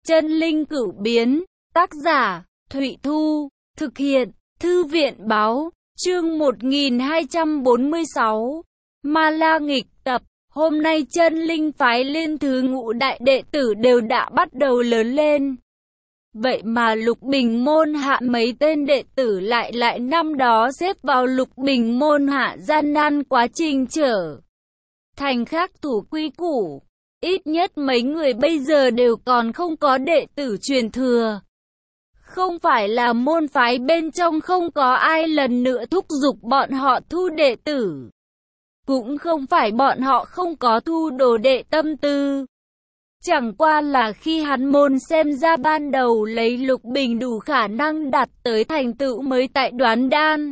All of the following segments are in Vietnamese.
Chân linh cửu biến, tác giả, Thụy Thu, thực hiện, Thư viện báo, chương 1246, Ma La nghịch tập. Hôm nay chân linh phái liên thứ ngũ đại đệ tử đều đã bắt đầu lớn lên. Vậy mà Lục Bình môn hạ mấy tên đệ tử lại năm đó xếp vào Lục Bình môn hạ gian nan quá trình trở thành khác thủ quy củ. Ít nhất mấy người bây giờ đều còn không có đệ tử truyền thừa. Không phải là môn phái bên trong không có ai lần nữa thúc giục bọn họ thu đệ tử. Cũng không phải bọn họ không có thu đồ đệ tâm tư. Chẳng qua là khi hắn môn xem ra ban đầu lấy Lục Bình đủ khả năng đạt tới thành tựu mới tại Đoán Đan.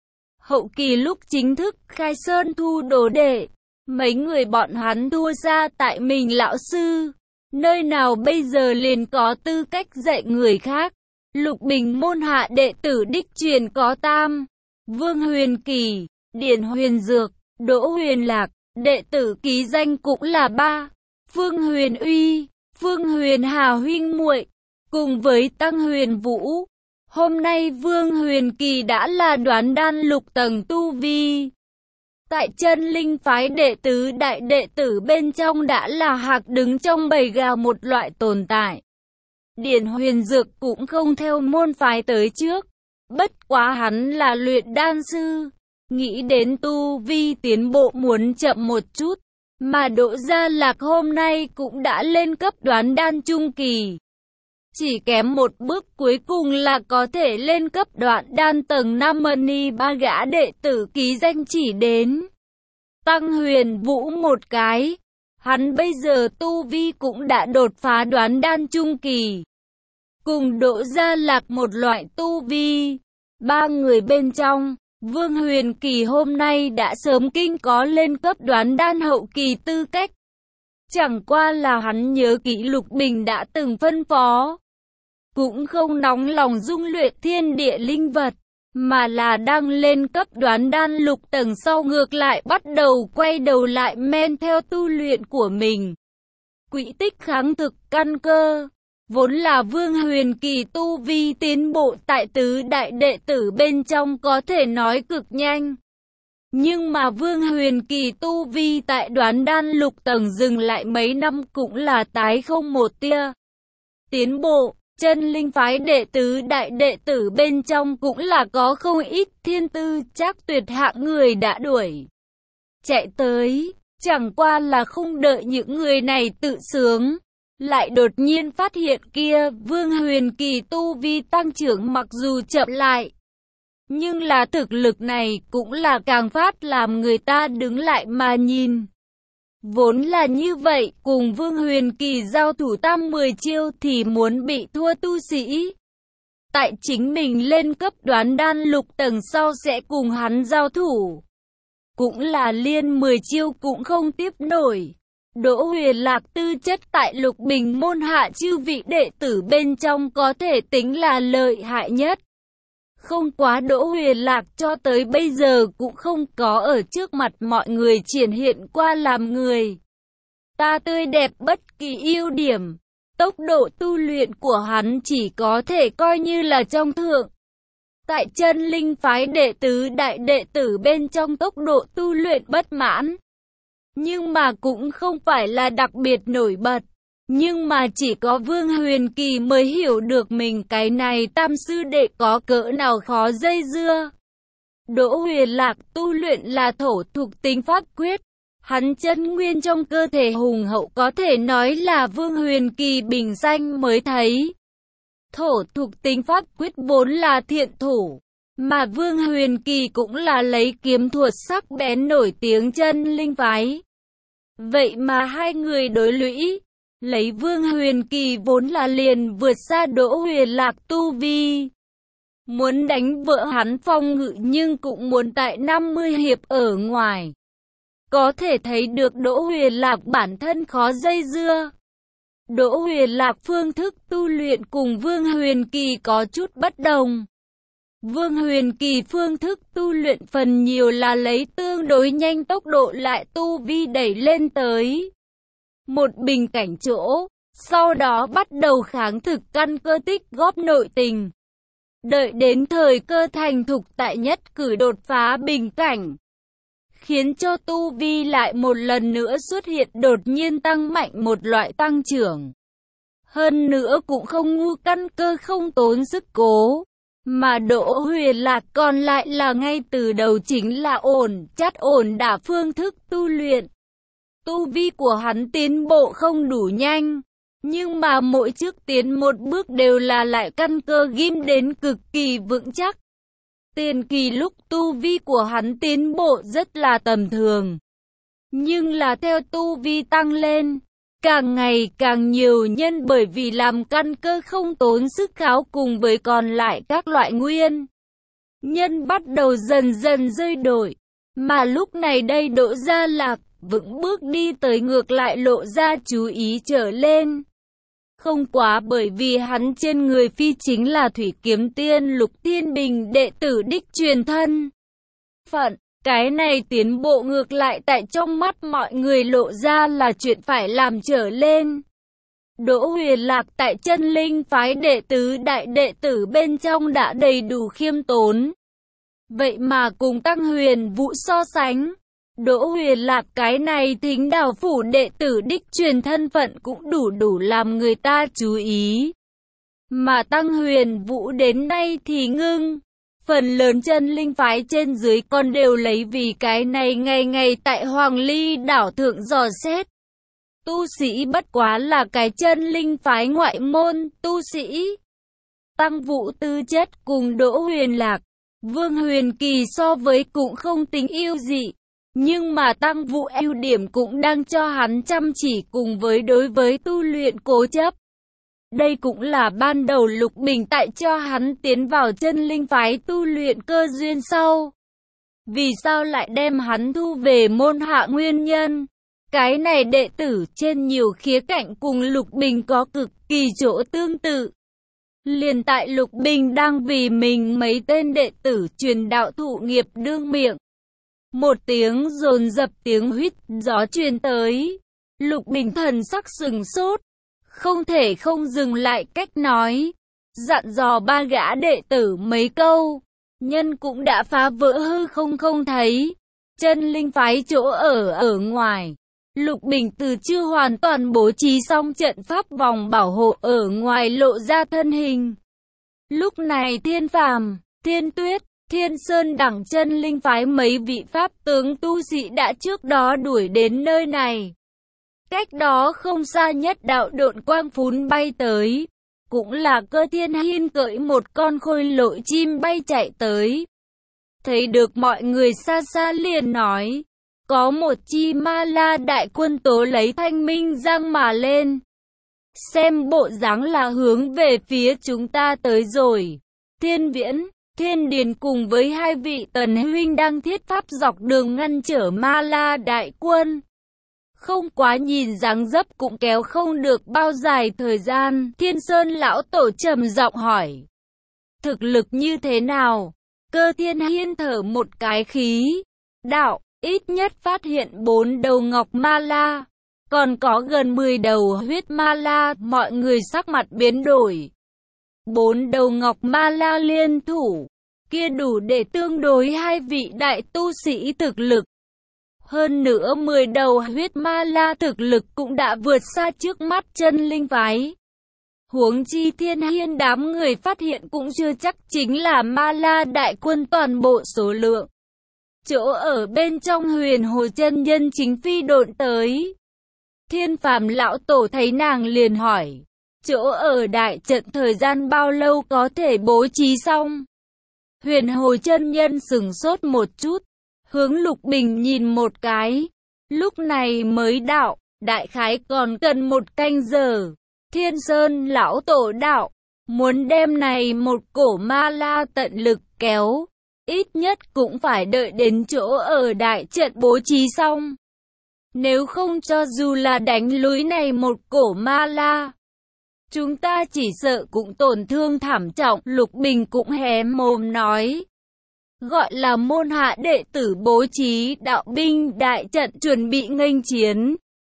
Hậu kỳ lúc chính thức khai sơn thu đồ đệ, mấy người bọn hắn thua ra tại mình lão sư. Nơi nào bây giờ liền có tư cách dạy người khác. Lục Bình môn hạ đệ tử đích truyền có tam: Vương Huyền Kỳ, Điển Huyền Dược, Đỗ Huyền Lạc. Đệ tử ký danh cũng là ba: Phương Huyền Uy, Phương Huyền Hà huynh muội, cùng với Tăng Huyền Vũ. Hôm nay Vương Huyền Kỳ đã là Đoán Đan lục tầng tu vi. Tại chân linh phái đệ tứ đại đệ tử bên trong đã là hạc đứng trong bầy gà một loại tồn tại. Điển Huyền Dược cũng không theo môn phái tới trước. Bất quá hắn là luyện đan sư, nghĩ đến tu vi tiến bộ muốn chậm một chút. Mà Đỗ Gia Lạc hôm nay cũng đã lên cấp Đoán Đan trung kỳ. Chỉ kém một bước cuối cùng là có thể lên cấp Đoán Đan tầng 5. Mani ba gã đệ tử ký danh chỉ đến Tăng Huyền Vũ một cái. Hắn bây giờ tu vi cũng đã đột phá Đoán Đan trung kỳ. Cùng Đỗ Gia Lạc một loại tu vi. Ba người bên trong, Vương Huyền Kỳ hôm nay đã sớm kinh có lên cấp Đoán Đan hậu kỳ tư cách. Chẳng qua là hắn nhớ kỹ Lục Bình đã từng phân phó. Cũng không nóng lòng dung luyện thiên địa linh vật, mà là đang lên cấp Đoán Đan lục tầng sau ngược lại bắt đầu quay đầu lại men theo tu luyện của mình. Quỹ tích kháng thực căn cơ. Vốn là Vương Huyền Kỳ tu vi tiến bộ tại tứ đại đệ tử bên trong có thể nói cực nhanh. Nhưng mà Vương Huyền Kỳ tu vi tại Đoán Đan lục tầng dừng lại mấy năm cũng là tái không một tia tiến bộ. Chân linh phái đệ tứ đại đệ tử bên trong cũng là có không ít thiên tư chắc tuyệt hạng người đã đuổi chạy tới. Chẳng qua là không đợi những người này tự sướng, lại đột nhiên phát hiện kia Vương Huyền Kỳ tu vi tăng trưởng mặc dù chậm lại, nhưng là thực lực này cũng là càng phát làm người ta đứng lại mà nhìn. Vốn là như vậy, cùng Vương Huyền Kỳ giao thủ tam 10 chiêu thì muốn bị thua tu sĩ. Tại chính mình lên cấp Đoán Đan lục tầng sau sẽ cùng hắn giao thủ. Cũng là liên 10 chiêu cũng không tiếp nổi. Đỗ Huyền Lạc tư chất tại Lục Bình môn hạ chư vị đệ tử bên trong có thể tính là lợi hại nhất. Không quá Đỗ Huyền Lạc cho tới bây giờ cũng không có ở trước mặt mọi người triển hiện qua làm người ta tươi đẹp bất kỳ ưu điểm. Tốc độ tu luyện của hắn chỉ có thể coi như là trong thượng. Tại chân linh phái đệ tứ đại đệ tử bên trong tốc độ tu luyện bất mãn. Nhưng mà cũng không phải là đặc biệt nổi bật. Nhưng mà chỉ có Vương Huyền Kỳ mới hiểu được mình cái này tam sư đệ có cỡ nào khó dây dưa. Đỗ Huyền Lạc tu luyện là thổ thuộc tính pháp quyết. Hắn chân nguyên trong cơ thể hùng hậu có thể nói là Vương Huyền Kỳ bình danh mới thấy. Thổ thuộc tính pháp quyết vốn là thiện thủ. Mà Vương Huyền Kỳ cũng là lấy kiếm thuật sắc bén nổi tiếng chân linh phái. Vậy mà hai người đối lũy. Lấy Vương Huyền Kỳ vốn là liền vượt xa Đỗ Huyền Lạc tu vi. Muốn đánh vỡ hắn phong ngự nhưng cũng muốn tại 50 hiệp ở ngoài. Có thể thấy được Đỗ Huyền Lạc bản thân khó dây dưa. Đỗ Huyền Lạc phương thức tu luyện cùng Vương Huyền Kỳ có chút bất đồng. Vương Huyền Kỳ phương thức tu luyện phần nhiều là lấy tương đối nhanh tốc độ lại tu vi đẩy lên tới một bình cảnh chỗ. Sau đó bắt đầu kháng thực căn cơ tích góp nội tình. Đợi đến thời cơ thành thục tại nhất cử đột phá bình cảnh, khiến cho tu vi lại một lần nữa xuất hiện đột nhiên tăng mạnh một loại tăng trưởng. Hơn nữa cũng không ngu, căn cơ không tốn sức cố, mà Đỗ Huyền Lạc còn lại là ngay từ đầu chính là ổn đả phương thức tu luyện. Tu vi của hắn tiến bộ không đủ nhanh, nhưng mà mỗi trước tiến một bước đều là lại căn cơ ghim đến cực kỳ vững chắc. Tiền kỳ lúc tu vi của hắn tiến bộ rất là tầm thường, nhưng là theo tu vi tăng lên, càng ngày càng nhiều nhân bởi vì làm căn cơ không tốn sức kháo cùng với còn lại các loại nguyên nhân bắt đầu dần dần rơi đổi. Mà lúc này đây Đỗ Gia Lạc vững bước đi tới ngược lại lộ ra chú ý trở lên. Không quá bởi vì hắn trên người phi chính là Thủy Kiếm Tiên Lục Thiên Bình đệ tử đích truyền thân phận. Cái này tiến bộ ngược lại tại trong mắt mọi người lộ ra là chuyện phải làm trở lên. Đỗ Huyền Lạc tại Chân Linh phái đệ tứ đại đệ tử bên trong đã đầy đủ khiêm tốn. Vậy mà cùng Tăng Huyền Vũ so sánh, Đỗ Huyền Lạc cái này Thính Đào phủ đệ tử đích truyền thân phận cũng đủ làm người ta chú ý. Mà Tăng Huyền Vũ đến nay thì ngưng. Phần lớn Chân Linh phái trên dưới còn đều lấy vì cái này ngày ngày tại Hoàng Ly đảo thượng dò xét. Tu sĩ bất quá là cái Chân Linh phái ngoại môn tu sĩ. Tăng Vũ tư chất cùng Đỗ Huyền Lạc, Vương Huyền Kỳ so với cũng không tính ưu dị. Nhưng mà Tăng Vũ ưu điểm cũng đang cho hắn chăm chỉ cùng với đối với tu luyện cố chấp. Đây cũng là ban đầu Lục Bình tại cho hắn tiến vào Chân Linh phái tu luyện cơ duyên sau. Vì sao lại đem hắn thu về môn hạ nguyên nhân? Cái này đệ tử trên nhiều khía cạnh cùng Lục Bình có cực kỳ chỗ tương tự. Liền tại Lục Bình đang vì mình mấy tên đệ tử truyền đạo thụ nghiệp đương miệng. Một tiếng dồn dập tiếng huýt gió truyền tới. Lục Bình thần sắc sừng sốt, không thể không dừng lại cách nói, dặn dò ba gã đệ tử mấy câu. Nhân cũng đã phá vỡ hư không thấy. Chân Linh phái chỗ ở ngoài, Lục Bình từ chưa hoàn toàn bố trí xong trận pháp vòng bảo hộ ở ngoài lộ ra thân hình. Lúc này Thiên Phàm, Thiên Tuyết, Thiên Sơn đẳng Chân Linh phái mấy vị pháp tướng tu sĩ đã trước đó đuổi đến nơi này. Cách đó không xa nhất đạo độn quang phún bay tới, cũng là Cơ Thiên Hiên cưỡi một con khôi lội chim bay chạy tới. Thấy được mọi người xa xa liền nói, có một chi Ma La đại quân tố lấy Thanh Minh Giang mà lên. Xem bộ dáng là hướng về phía chúng ta tới rồi. Thiên Viễn, Thiên Điền cùng với hai vị Tần huynh đang thiết pháp dọc đường ngăn trở Ma La đại quân. Không quá nhìn dáng dấp cũng kéo không được bao dài thời gian. Thiên Sơn lão tổ trầm giọng hỏi, thực lực như thế nào? Cơ Thiên Hiên thở một cái khí, đạo, ít nhất phát hiện 4 đầu ngọc ma la, còn có gần 10 đầu huyết ma la. Mọi người sắc mặt biến đổi. 4 đầu ngọc ma la liên thủ, kia đủ để tương đối hai vị đại tu sĩ thực lực. Hơn nữa 10 đầu huyết ma la thực lực cũng đã vượt xa trước mắt Chân Linh phái. Huống chi Thiên Hiên đám người phát hiện cũng chưa chắc chính là ma la đại quân toàn bộ số lượng. Chỗ ở bên trong Huyền Hồ chân nhân chính phi độn tới. Thiên Phàm lão tổ thấy nàng liền hỏi, chỗ ở đại trận thời gian bao lâu có thể bố trí xong? Huyền Hồ chân nhân sửng sốt một chút, hướng Lục Bình nhìn một cái, lúc này mới đạo, đại khái còn cần 1 canh giờ. Thiên Sơn lão tổ đạo, muốn đem này một cổ ma la tận lực kéo, ít nhất cũng phải đợi đến chỗ ở đại trận bố trí xong. Nếu không cho dù là đánh lùi này một cổ ma la, chúng ta chỉ sợ cũng tổn thương thảm trọng. Lục Bình cũng hé mồm nói, gọi là môn hạ đệ tử bố trí đạo binh đại trận chuẩn bị nghênh chiến.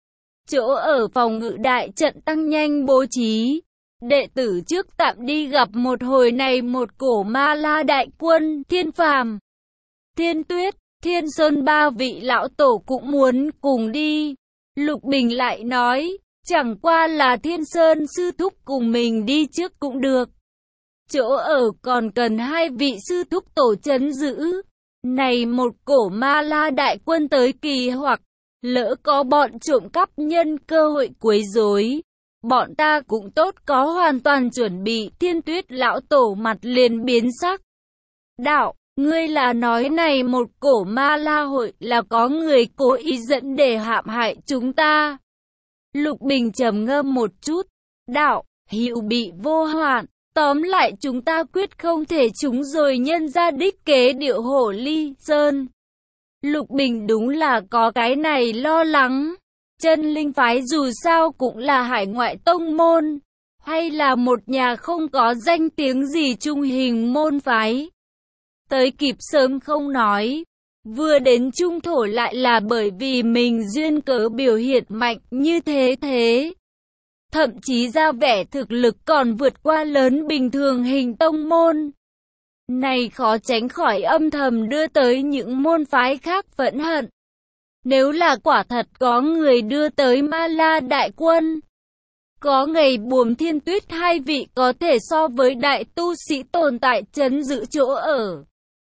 Chỗ ở phòng ngự đại trận tăng nhanh bố trí. Đệ tử trước tạm đi gặp một hồi này một cổ ma la đại quân, Thiên Phàm, Thiên Tuyết, Thiên Sơn ba vị lão tổ cũng muốn cùng đi. Lục Bình lại nói, chẳng qua là Thiên Sơn sư thúc cùng mình đi trước cũng được. Chỗ ở còn cần hai vị sư thúc tổ trấn giữ. Này một cổ ma la đại quân tới kỳ hoặc, lỡ có bọn trộm cắp nhân cơ hội quấy rối, bọn ta cũng tốt có hoàn toàn chuẩn bị. Thiên Tuyết lão tổ mặt liền biến sắc. Đạo, ngươi là nói này một cổ ma la hội là có người cố ý dẫn để hãm hại chúng ta? Lục Bình trầm ngâm một chút. Đạo, hữu bị vô hoạn. Tóm lại chúng ta quyết không thể chúng rồi nhân ra đích kế điệu hổ ly sơn. Lục Bình đúng là có cái này lo lắng. Chân linh phái dù sao cũng là hải ngoại tông môn, hay là một nhà không có danh tiếng gì trung hình môn phái. Tới kịp sớm không nói, vừa đến trung thổ lại là bởi vì mình duyên cớ biểu hiện mạnh như thế. Thậm chí ra vẻ thực lực còn vượt qua lớn bình thường hình tông môn. Này khó tránh khỏi âm thầm đưa tới những môn phái khác phẫn hận. Nếu là quả thật có người đưa tới ma la đại quân, có ngày buồm Thiên Tuyết hai vị có thể so với đại tu sĩ tồn tại trấn giữ chỗ ở.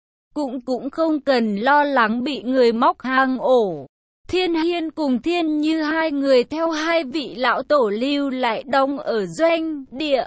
Cũng không cần lo lắng bị người móc hang ổ. Thiên Hiên cùng Thiên Như hai người theo hai vị lão tổ lưu lại đông ở doanh địa.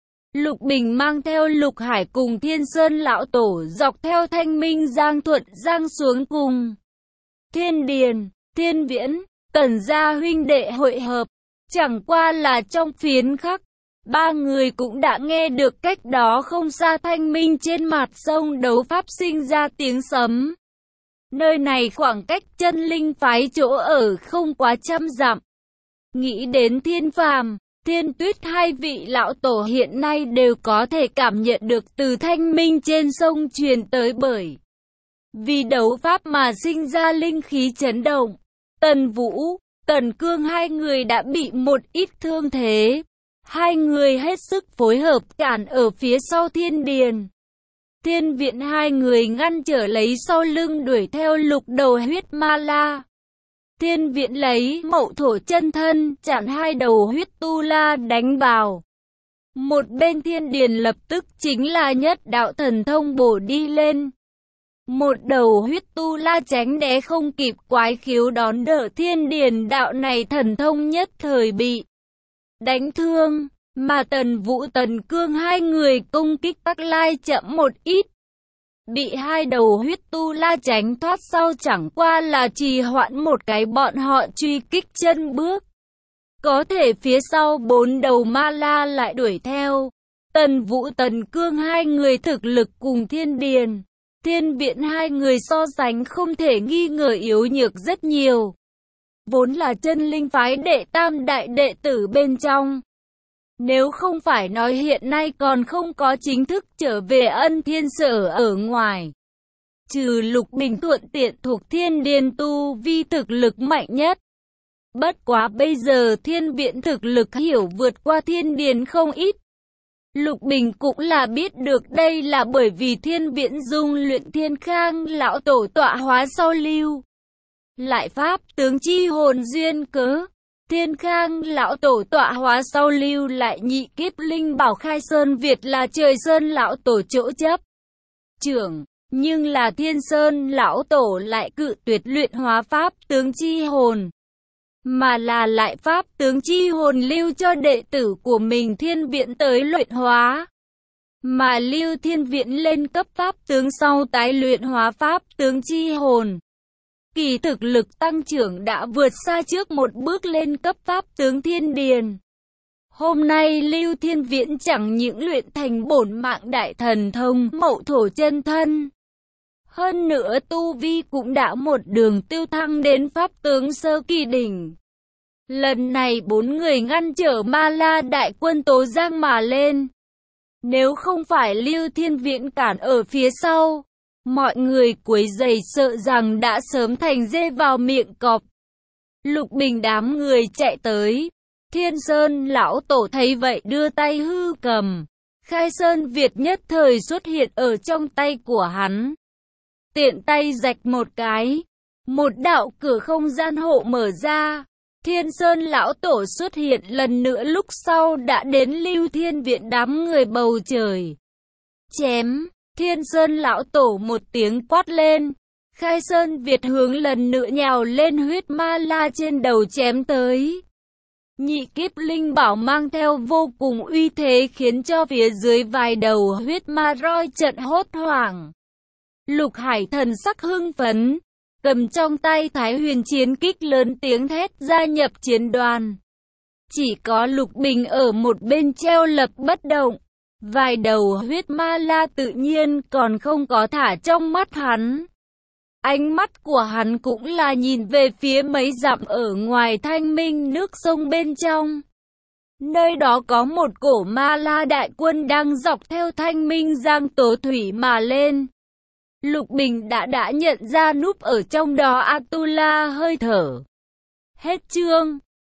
Lục Bình mang theo Lục Hải cùng Thiên Sơn lão tổ dọc theo Thanh Minh Giang Thuận Giang xuống cùng Thiên Điền, Thiên Viễn, Tần gia huynh đệ hội hợp. Chẳng qua là trong phiến khắc, ba người cũng đã nghe được cách đó không xa Thanh Minh trên mặt sông đấu pháp sinh ra tiếng sấm. Nơi này khoảng cách chân linh phái chỗ ở không quá 100 dặm. Nghĩ đến Thiên Phàm, Thiên Tuyết hai vị lão tổ hiện nay đều có thể cảm nhận được từ Thanh Minh trên sông truyền tới bởi vì đấu pháp mà sinh ra linh khí chấn động. Tần Vũ, Tần Cương hai người đã bị một ít thương thế. Hai người hết sức phối hợp cản ở phía sau Thiên Điền. Thiên Viện hai người ngăn trở lấy sau lưng đuổi theo lục đầu huyết ma la. Thiên Viện lấy mậu thổ chân thân chặn hai đầu huyết tu la đánh vào. Một bên Thiên Điền lập tức chính là nhất đạo thần thông bổ đi lên. Một đầu huyết tu la tránh né không kịp quái khiếu đón đỡ Thiên Điền đạo này thần thông nhất thời bị đánh thương. Mà Tần Vũ Tần Cương hai người công kích tắc lai chậm một ít. Bị hai đầu huyết tu la tránh thoát sau chẳng qua là trì hoãn một cái bọn họ truy kích chân bước. Có thể phía sau bốn đầu ma la lại đuổi theo. Tần Vũ Tần Cương hai người thực lực cùng Thiên Điền, Thiên Viện hai người so sánh không thể nghi ngờ yếu nhược rất nhiều. Vốn là chân linh phái đệ tam đại đệ tử bên trong. Nếu không phải nói hiện nay còn không có chính thức trở về Ân Thiên Sở ở ngoài. Trừ Lục Bình thuận tiện thuộc Thiên Điền tu vi thực lực mạnh nhất. Bất quá bây giờ Thiên Viện thực lực hiểu vượt qua Thiên Điền không ít. Lục Bình cũng là biết được đây là bởi vì Thiên Viện dung luyện Thiên Khang lão tổ tọa hóa sau lưu lại pháp tướng chi hồn duyên cớ. Thiên Khang lão tổ tọa hóa sau lưu lại nhị kiếp linh bảo Khai Sơn Việt là Trời Sơn lão tổ chỗ chấp trưởng, nhưng là Thiên Sơn lão tổ lại cự tuyệt luyện hóa pháp tướng chi hồn, mà là lại pháp tướng chi hồn lưu cho đệ tử của mình Thiên Viện tới luyện hóa. Mà lưu Thiên Viện lên cấp pháp tướng sau tái luyện hóa pháp tướng chi hồn. Kỳ thực lực tăng trưởng đã vượt xa trước một bước lên cấp pháp tướng Thiên Điền. Hôm nay Lưu Thiên Viễn chẳng những luyện thành bổn mạng đại thần thông mậu thổ chân thân. Hơn nữa tu vi cũng đã một đường tiêu thăng đến pháp tướng sơ kỳ đỉnh. Lần này bốn người ngăn trở ma la đại quân tố giang mà lên. Nếu không phải Lưu Thiên Viễn cản ở phía sau, mọi người quấy rầy sợ rằng đã sớm thành dê vào miệng cọp. Lục Bình đám người chạy tới. Thiên Sơn lão tổ thấy vậy đưa tay hư cầm. Khai Sơn Việt nhất thời xuất hiện ở trong tay của hắn. Tiện tay rạch một cái. Một đạo cửa không gian hộ mở ra. Thiên Sơn lão tổ xuất hiện lần nữa, lúc sau đã đến Lưu Thiên Viện đám người bầu trời. Chém! Thiên Sơn lão tổ một tiếng quát lên. Khai Sơn Việt hướng lần nữa nhào lên huyết ma la trên đầu chém tới. Nhị kiếp linh bảo mang theo vô cùng uy thế khiến cho phía dưới vài đầu huyết ma roi trận hốt hoảng. Lục Hải thần sắc hưng phấn, cầm trong tay Thái Huyền chiến kích lớn tiếng thét gia nhập chiến đoàn. Chỉ có Lục Bình ở một bên treo lập bất động. Vài đầu huyết ma la tự nhiên còn không có thả trong mắt hắn. Ánh mắt của hắn cũng là nhìn về phía mấy dặm ở ngoài thanh minh nước sông bên trong. Nơi đó có một cổ ma la đại quân đang dọc theo thanh minh giang tố thủy mà lên. Lục Bình đã nhận ra núp ở trong đó Atula hơi thở. Hết chương.